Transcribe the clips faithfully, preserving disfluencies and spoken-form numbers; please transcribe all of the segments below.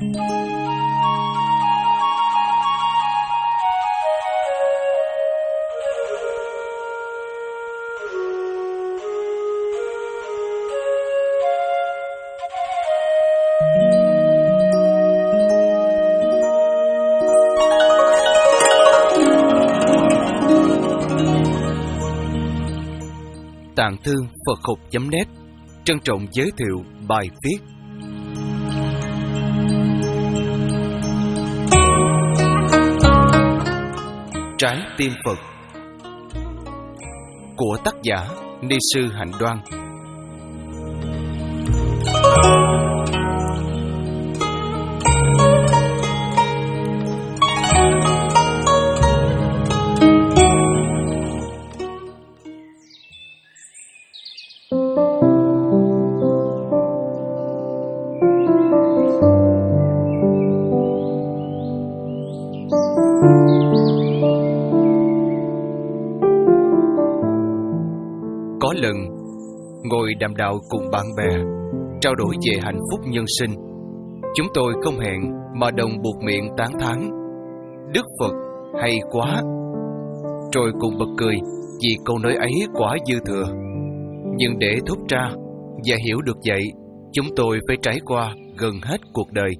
Tạng Thư Phật Học chấm net trân trọng giới thiệu bài viết Trái tim Phật của tác giả Ni Sư Hạnh Đoan. Có lần ngồi đàm đạo cùng bạn bè, trao đổi về hạnh phúc nhân sinh, chúng tôi không hẹn mà đồng buột miệng tán thán Đức Phật hay quá, rồi cùng bật cười vì câu nói ấy quá dư thừa. Nhưng để thốt ra và hiểu được vậy, chúng tôi phải trải qua gần hết cuộc đời.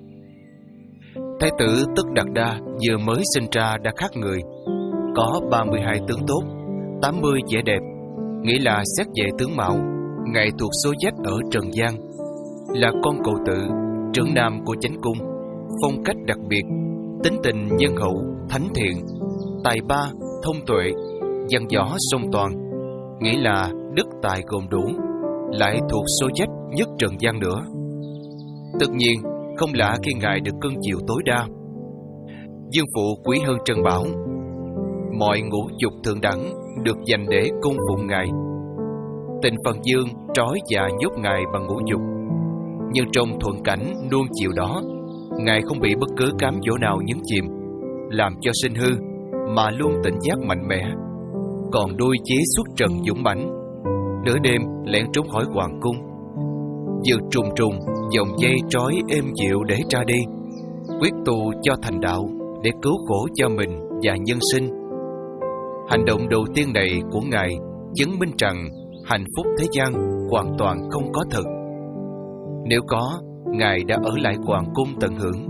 Thái tử Tất Đạt Đa vừa mới sinh ra đã khác người, có ba mươi hai tướng tốt, tám mươi vẻ đẹp. Nghĩa là xét về tướng mạo, Ngài thuộc số dách ở Trần gian, là con cậu tự, trưởng nam của chánh cung, phong cách đặc biệt, tính tình nhân hậu, thánh thiện, tài ba, thông tuệ, văn võ song toàn, nghĩa là đức tài gồm đủ, lại thuộc số dách nhất Trần gian nữa. Tất nhiên, không lạ khi Ngài được cưng chiều tối đa. Dương phụ quý hơn Trần Bảo, mọi ngũ dục thượng đẳng được dành để cung phụng Ngài. Tịnh Phần Dương trói và nhốt Ngài bằng ngũ dục, nhưng trong thuận cảnh nuông chiều đó, Ngài không bị bất cứ cám dỗ nào nhấn chìm, làm cho sinh hư, mà luôn tỉnh giác mạnh mẽ. Còn đôi chí xuất trần dũng mãnh, nửa đêm lẻn trốn khỏi hoàng cung, vừa trùng trùng vòng dây trói êm dịu để ra đi, quyết tu cho thành đạo để cứu khổ cho mình và nhân sinh. Hành động đầu tiên này của Ngài chứng minh rằng hạnh phúc thế gian hoàn toàn không có thật. Nếu có, Ngài đã ở lại hoàng cung tận hưởng.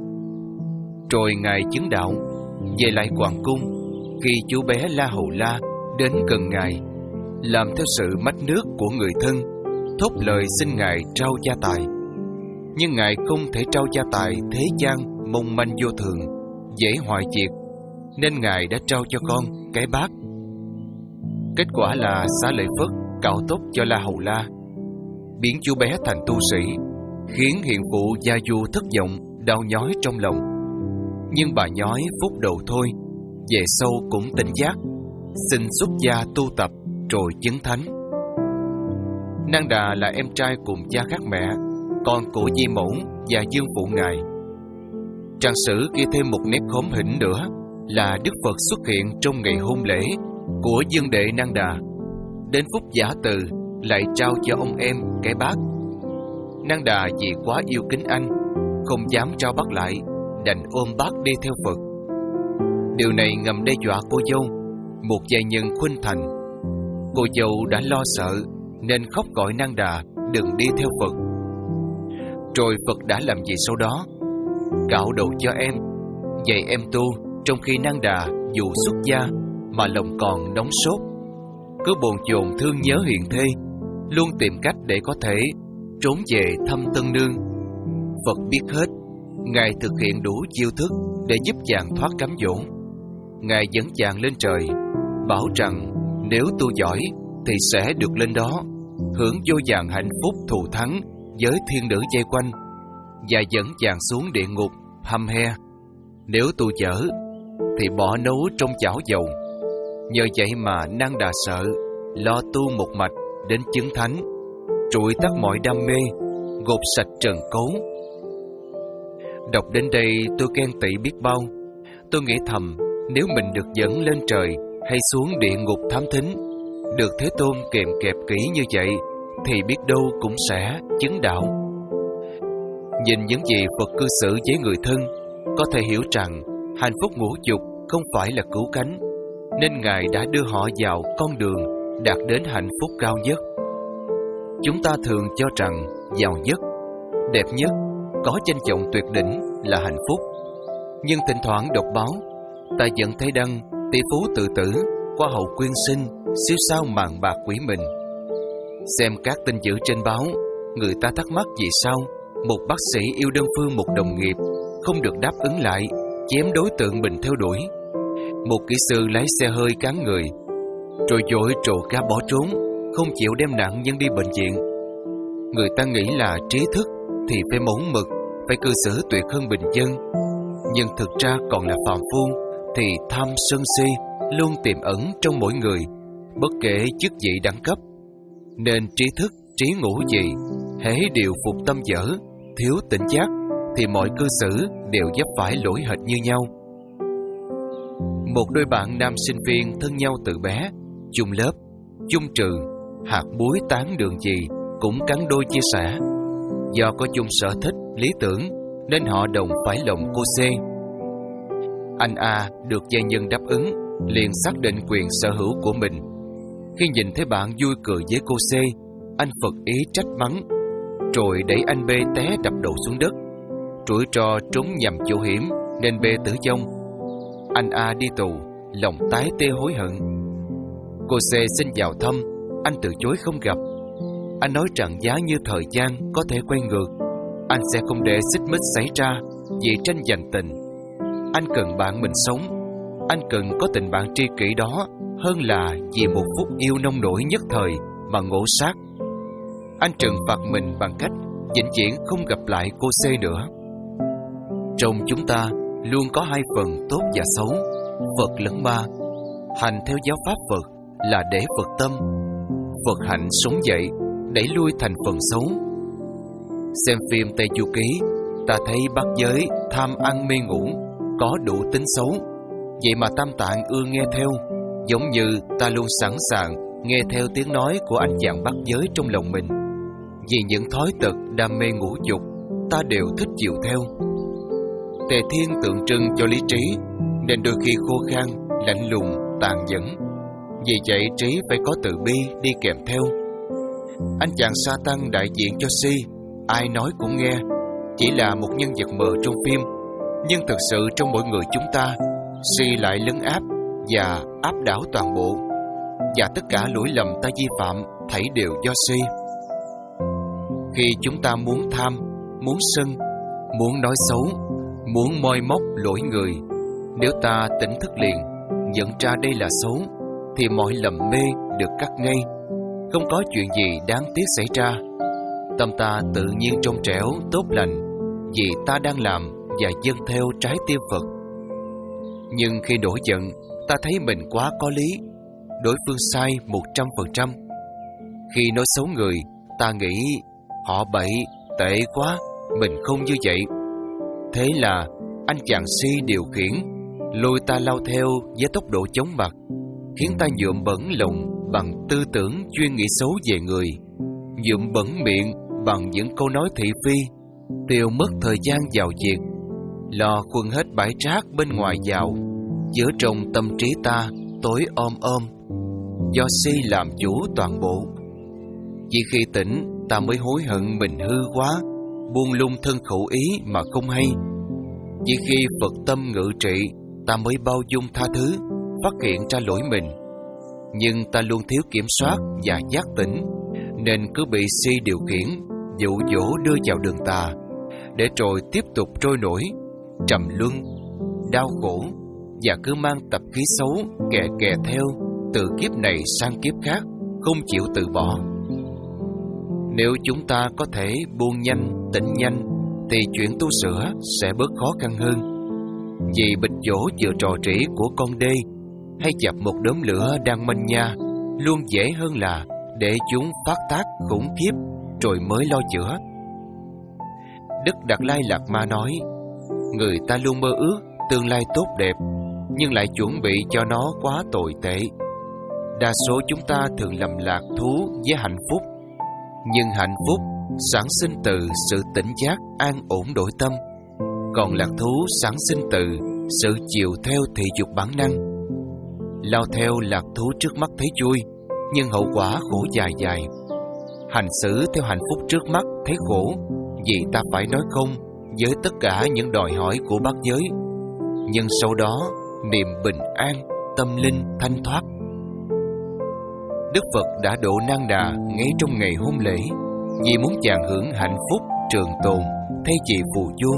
Rồi Ngài chứng đạo, về lại hoàng cung, khi chú bé La Hầu La đến gần Ngài, làm theo sự mách nước của người thân, thốt lời xin Ngài trao gia tài. Nhưng Ngài không thể trao gia tài thế gian mong manh vô thường, dễ hoại diệt, nên Ngài đã trao cho con cái bát. Kết quả là Xá Lợi Phất cạo tóc cho La Hầu La, biến chú bé thành tu sĩ, khiến hiền phụ Gia Du thất vọng, đau nhói trong lòng. Nhưng bà nhói phút đầu thôi, về sau cũng tỉnh giác, xin xuất gia tu tập rồi chứng thánh. Nang Đà là em trai cùng cha khác mẹ, con của Di Mẫu và Dương phụ Ngài. Trang sử ghi thêm một nét khóm hỉnh nữa là Đức Phật xuất hiện trong ngày hôn lễ của Dương đệ Nang Đà. Đến phút giả từ lại trao cho ông em cái bát. Nang Đà vì quá yêu kính anh, không dám trao bát lại, đành ôm bát đi theo Phật. Điều này ngầm đe dọa cô dâu, một vài nhân khuynh thành. Cô dâu đã lo sợ nên khóc gọi Nang Đà đừng đi theo Phật. Rồi Phật đã làm gì sau đó? Cạo đầu cho em, dạy em tu, trong khi Nang Đà dù xuất gia mà lòng còn nóng sốt, cứ bồn chồn thương nhớ hiền thê, luôn tìm cách để có thể trốn về thăm tân nương. Phật biết hết, Ngài thực hiện đủ chiêu thức để giúp chàng thoát cám dỗ. Ngài dẫn chàng lên trời, bảo rằng nếu tu giỏi thì sẽ được lên đó, hưởng vô vàn hạnh phúc thù thắng với thiên nữ vây quanh, và dẫn chàng xuống địa ngục hăm he. Nếu tu dở thì bỏ nấu trong chảo dầu. Nhờ vậy mà Nang Đà sợ, lo tu một mạch đến chứng thánh, trụi tắt mọi đam mê, gột sạch trần cấu. Đọc đến đây tôi ghen tị biết bao. Tôi nghĩ thầm, nếu mình được dẫn lên trời hay xuống địa ngục thám thính, được Thế Tôn kèm kẹp kỹ như vậy, thì biết đâu cũng sẽ chứng đạo. Nhìn những gì Phật cư xử với người thân, có thể hiểu rằng hạnh phúc ngũ dục không phải là cứu cánh, nên Ngài đã đưa họ vào con đường đạt đến hạnh phúc cao nhất. Chúng ta thường cho rằng giàu nhất, đẹp nhất, có danh vọng tuyệt đỉnh là hạnh phúc. Nhưng thỉnh thoảng đọc báo, ta vẫn thấy đăng tỷ phú tự tử, hoa hậu quyên sinh, siêu sao màn bạc quỷ mình. Xem các tin dữ trên báo, người ta thắc mắc vì sao một bác sĩ yêu đơn phương một đồng nghiệp không được đáp ứng lại, chém đối tượng mình theo đuổi. Một kỹ sư lái xe hơi cán người, rồi vội trồ ga bỏ trốn, không chịu đem nạn nhân đi bệnh viện. Người ta nghĩ là trí thức thì phải mẫu mực, phải cư xử tuyệt hơn bình dân. Nhưng thực ra còn là phàm phu, thì tham sân si luôn tiềm ẩn trong mỗi người, bất kể chức vị đẳng cấp. Nên trí thức, trí ngũ gì, hễ điều phục tâm dở, thiếu tỉnh giác, thì mọi cư xử đều vấp phải lỗi hệt như nhau. Một đôi bạn nam sinh viên thân nhau từ bé, chung lớp, chung trường, hạt muối tán đường gì cũng cắn đôi chia sẻ. Do có chung sở thích, lý tưởng nên họ đồng phải lòng cô C. Anh A được gia nhân đáp ứng, liền xác định quyền sở hữu của mình. Khi nhìn thấy bạn vui cười với cô C, anh phật ý trách mắng, rồi đẩy anh B té đập đầu xuống đất. Rủi ro trốn nhầm chỗ hiểm nên B tử vong. Anh A đi tù, lòng tái tê hối hận. Cô C xin vào thăm, anh từ chối không gặp. Anh nói rằng giá như thời gian có thể quay ngược, anh sẽ không để xích mích xảy ra vì tranh giành tình. Anh cần bạn mình sống, anh cần có tình bạn tri kỷ đó hơn là vì một phút yêu nông nổi nhất thời mà ngộ sát. Anh trừng phạt mình bằng cách vĩnh viễn không gặp lại cô C nữa. Trong chúng ta luôn có hai phần tốt và xấu, Phật lẫn ma. Hành theo giáo pháp Phật là để Phật tâm, Phật hạnh sống dậy, đẩy lui thành phần xấu. Xem phim Tây Du Ký, ta thấy bát giới tham ăn mê ngủ, có đủ tính xấu. Vậy mà Tam Tạng ưa nghe theo, giống như ta luôn sẵn sàng nghe theo tiếng nói của anh chàng bát giới trong lòng mình. Vì những thói tật đam mê ngũ dục, ta đều thích chịu theo. Tề Thiên tượng trưng cho lý trí, nên đôi khi khô khan, lạnh lùng, tàn nhẫn. Vì vậy trí phải có từ bi đi kèm theo. Anh chàng sa tăng đại diện cho Si, ai nói cũng nghe, chỉ là một nhân vật mờ trong phim, nhưng thực sự trong mỗi người chúng ta, Si lại lấn áp và áp đảo toàn bộ, và tất cả lỗi lầm ta vi phạm thảy đều do Si. Khi chúng ta muốn tham, muốn sân, muốn nói xấu, muốn moi móc lỗi người, nếu ta tỉnh thức liền, nhận ra đây là xấu, thì mọi lầm mê được cắt ngay, không có chuyện gì đáng tiếc xảy ra. Tâm ta tự nhiên trong trẻo, tốt lành, vì ta đang làm và dâng theo trái tim Phật. Nhưng khi nổi giận, ta thấy mình quá có lý, đối phương sai một trăm phần trăm. Khi nói xấu người, ta nghĩ họ bậy, tệ quá, mình không như vậy. Thế là anh chàng Si điều khiển, lôi ta lao theo với tốc độ chóng mặt, khiến ta nhuộm bẩn lòng bằng tư tưởng chuyên nghĩ xấu về người, nhuộm bẩn miệng bằng những câu nói thị phi, tiêu mất thời gian vào việc, lo khuân hết bãi rác bên ngoài vào, giữa trong tâm trí ta tối om om, do Si làm chủ toàn bộ. Chỉ khi tỉnh, ta mới hối hận mình hư quá, buông lung thân khẩu ý mà không hay. Chỉ khi Phật tâm ngự trị, ta mới bao dung tha thứ, phát hiện ra lỗi mình. Nhưng ta luôn thiếu kiểm soát và giác tỉnh, nên cứ bị Si điều khiển, dụ dỗ đưa vào đường tà, để rồi tiếp tục trôi nổi, trầm luân, đau khổ, và cứ mang tập khí xấu kè kè theo từ kiếp này sang kiếp khác, không chịu từ bỏ. Nếu chúng ta có thể buông nhanh, tỉnh nhanh, thì chuyện tu sửa sẽ bớt khó khăn hơn. Vì bịch dỗ vừa trò trĩ của con đê hay dập một đốm lửa đang manh nha luôn dễ hơn là để chúng phát tác khủng khiếp rồi mới lo chữa. Đức Đạt Lai Lạt Ma nói, người ta luôn mơ ước tương lai tốt đẹp, nhưng lại chuẩn bị cho nó quá tồi tệ. Đa số chúng ta thường lầm lạc thú với hạnh phúc, nhưng hạnh phúc sản sinh từ sự tỉnh giác an ổn đổi tâm, còn lạc thú sản sinh từ sự chiều theo thị dục bản năng. Lao theo lạc thú trước mắt thấy vui, nhưng hậu quả khổ dài dài. Hành xử theo hạnh phúc trước mắt thấy khổ, vì ta phải nói không với tất cả những đòi hỏi của bát giới. Nhưng sau đó niềm bình an, tâm linh thanh thoát. Đức Phật đã độ Nang Đà ngay trong ngày hôn lễ, vì muốn chàng hưởng hạnh phúc trường tồn thay vì phù du.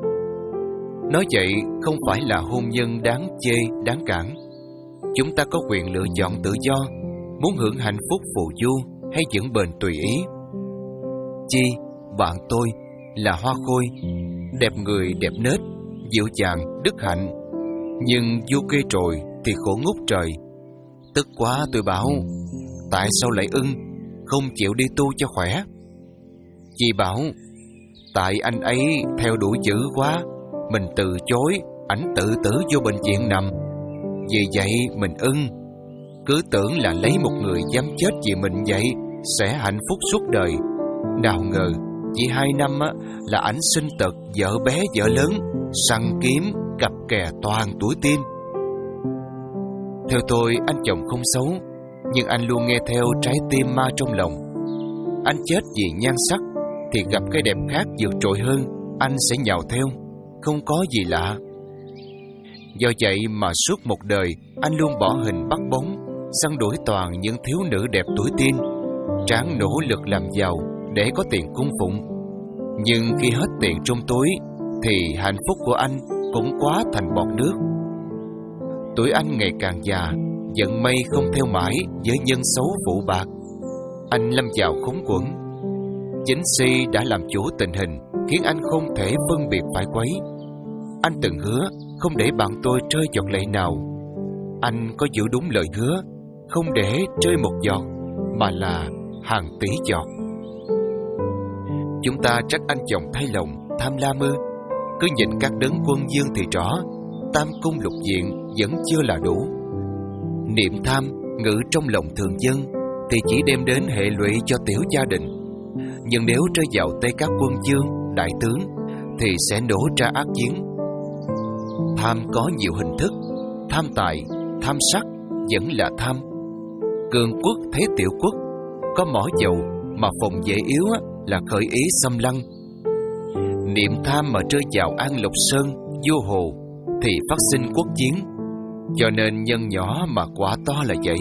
Nói vậy không phải là hôn nhân đáng chê, đáng cản. Chúng ta có quyền lựa chọn tự do, muốn hưởng hạnh phúc phù du hay vững bền tùy ý. Chi, bạn tôi là hoa khôi, đẹp người đẹp nết, dịu dàng, đức hạnh, nhưng vô kê trồi thì khổ ngút trời. Tức quá tôi bảo, tại sao lại ưng, không chịu đi tu cho khỏe? Chị bảo, tại anh ấy theo đuổi dữ quá, mình từ chối, ảnh tự tử vô bệnh viện nằm. Vì vậy mình ưng, cứ tưởng là lấy một người dám chết vì mình vậy sẽ hạnh phúc suốt đời. Nào ngờ chỉ hai năm á, là ảnh sinh tật, vợ bé vợ lớn, săn kiếm, cặp kè toàn tuổi teen. Theo tôi, anh chồng không xấu, nhưng anh luôn nghe theo trái tim ma trong lòng. Anh chết vì nhan sắc, thì gặp cái đẹp khác vượt trội hơn, anh sẽ nhào theo, không có gì lạ. Do vậy mà suốt một đời, anh luôn bỏ hình bắt bóng, săn đuổi toàn những thiếu nữ đẹp tuổi teen, ráng nỗ lực làm giàu để có tiền cung phụng. Nhưng khi hết tiền trong túi, thì hạnh phúc của anh cũng quá thành bọt nước. Tuổi anh ngày càng già, vận may không theo mãi với nhân xấu phụ bạc. Anh lâm vào khốn quẫn. Chính si đã làm chủ tình hình, khiến anh không thể phân biệt phải quấy. Anh từng hứa không để bạn tôi rơi giọt lệ nào. Anh có giữ đúng lời hứa, không để rơi một giọt, mà là hàng tỷ giọt. Chúng ta trách anh chồng thay lòng, tham lam ư? Cứ nhìn các đấng quân dương thì rõ, tam cung lục diện vẫn chưa là đủ. Niệm tham ngự trong lòng thường dân thì chỉ đem đến hệ lụy cho tiểu gia đình. Nhưng nếu rơi vào tay các quân vương, đại tướng thì sẽ nổ ra ác chiến. Tham có nhiều hình thức, tham tài, tham sắc vẫn là tham. Cường quốc thế tiểu quốc, có mỏ dầu mà phòng dễ yếu là khởi ý xâm lăng. Niệm tham mà rơi vào An Lộc Sơn, vua Hồ thì phát sinh quốc chiến. Cho nên nhân nhỏ mà quả to là vậy.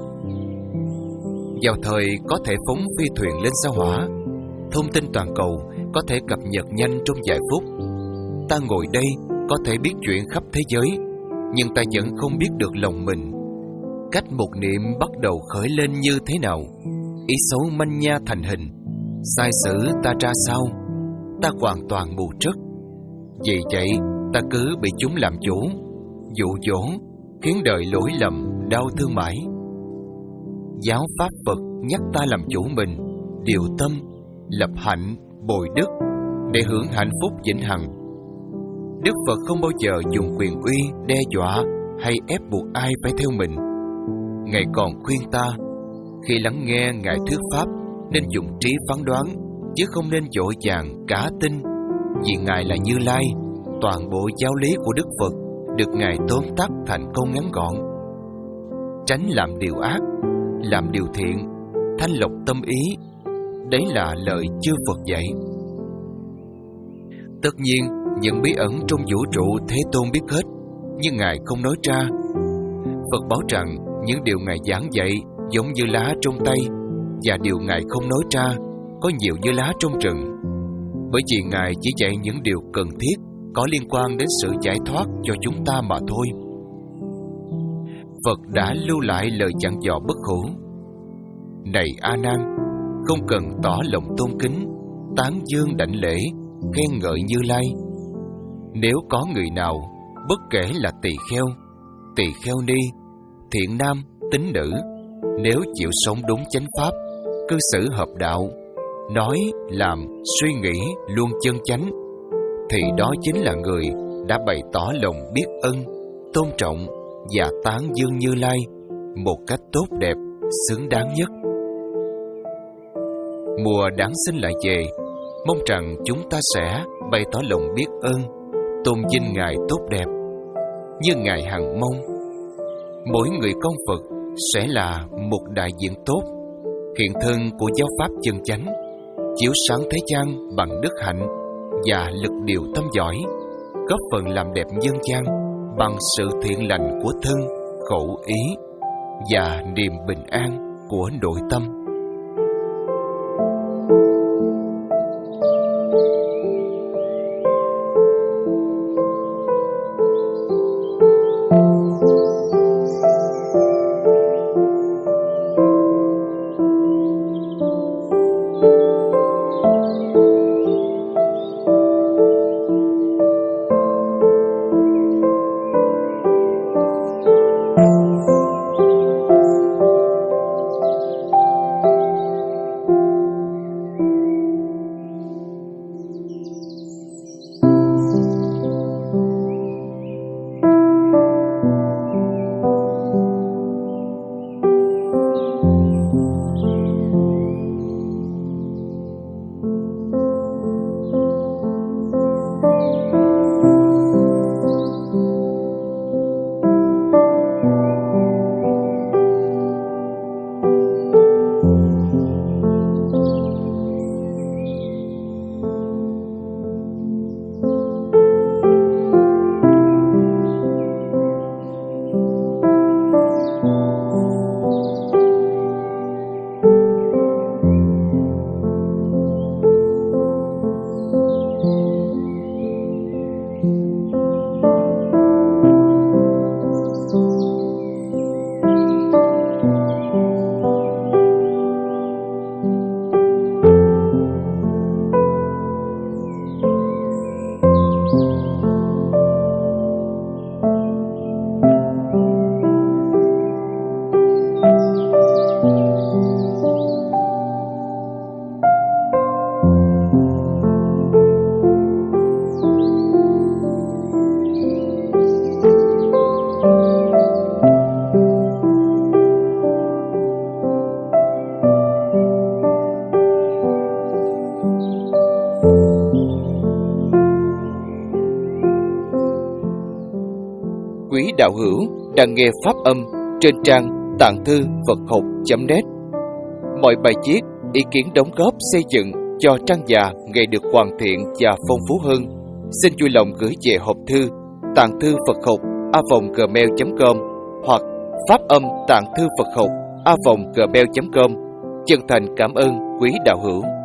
Vào thời có thể phóng phi thuyền lên sao Hỏa, thông tin toàn cầu có thể cập nhật nhanh trong vài phút. Ta ngồi đây có thể biết chuyện khắp thế giới, nhưng ta vẫn không biết được lòng mình. Cách một niệm bắt đầu khởi lên như thế nào, ý xấu manh nha thành hình, sai sử ta ra sao, ta hoàn toàn mù trất. Vì vậy ta cứ bị chúng làm chủ, dụ dỗ, khiến đời lỗi lầm, đau thương mãi. Giáo pháp Phật nhắc ta làm chủ mình, điều tâm, lập hạnh, bồi đức để hưởng hạnh phúc vĩnh hằng. Đức Phật không bao giờ dùng quyền uy, đe dọa hay ép buộc ai phải theo mình. Ngài còn khuyên ta, khi lắng nghe Ngài thuyết pháp nên dùng trí phán đoán, chứ không nên vội vàng cả tin. Vì Ngài là Như Lai, toàn bộ giáo lý của Đức Phật được Ngài tóm tắt thành câu ngắn gọn: tránh làm điều ác, làm điều thiện, thanh lọc tâm ý. Đấy là lời chư Phật dạy. Tất nhiên, những bí ẩn trong vũ trụ Thế Tôn biết hết, nhưng Ngài không nói ra. Phật bảo rằng những điều Ngài giảng dạy giống như lá trong tay, và điều Ngài không nói ra có nhiều như lá trong rừng. Bởi vì Ngài chỉ dạy những điều cần thiết, có liên quan đến sự giải thoát cho chúng ta mà thôi. Phật đã lưu lại lời dặn dò bất hủ: này A Nan, không cần tỏ lòng tôn kính, tán dương đảnh lễ, khen ngợi Như Lai. Nếu có người nào, bất kể là tỳ kheo, tỳ kheo ni, thiện nam, tín nữ, nếu chịu sống đúng chánh pháp, cư xử hợp đạo, nói, làm, suy nghĩ luôn chân chánh, thì đó chính là người đã bày tỏ lòng biết ân, tôn trọng và tán dương Như Lai một cách tốt đẹp, xứng đáng nhất. Mùa Đản Sinh lại về, mong rằng chúng ta sẽ bày tỏ lòng biết ơn, tôn vinh Ngài tốt đẹp như Ngài hằng mong. Mỗi người con Phật sẽ là một đại diện tốt, hiện thân của giáo pháp chân chánh, chiếu sáng thế gian bằng đức hạnh và lực điều tâm giỏi, góp phần làm đẹp nhân gian bằng sự thiện lành của thân, khẩu, ý và niềm bình an của nội tâm. Quý đạo hữu đang nghe pháp âm trên trang tạng thư Phật học chấm net. Mọi bài viết, ý kiến đóng góp xây dựng cho trang già ngày được hoàn thiện và phong phú hơn, xin vui lòng gửi về hộp thư tạng thư Phật học a vòng gmail chấm com hoặc pháp âm tạng thư Phật học a vòng gmail chấm com. Chân thành cảm ơn quý đạo hữu.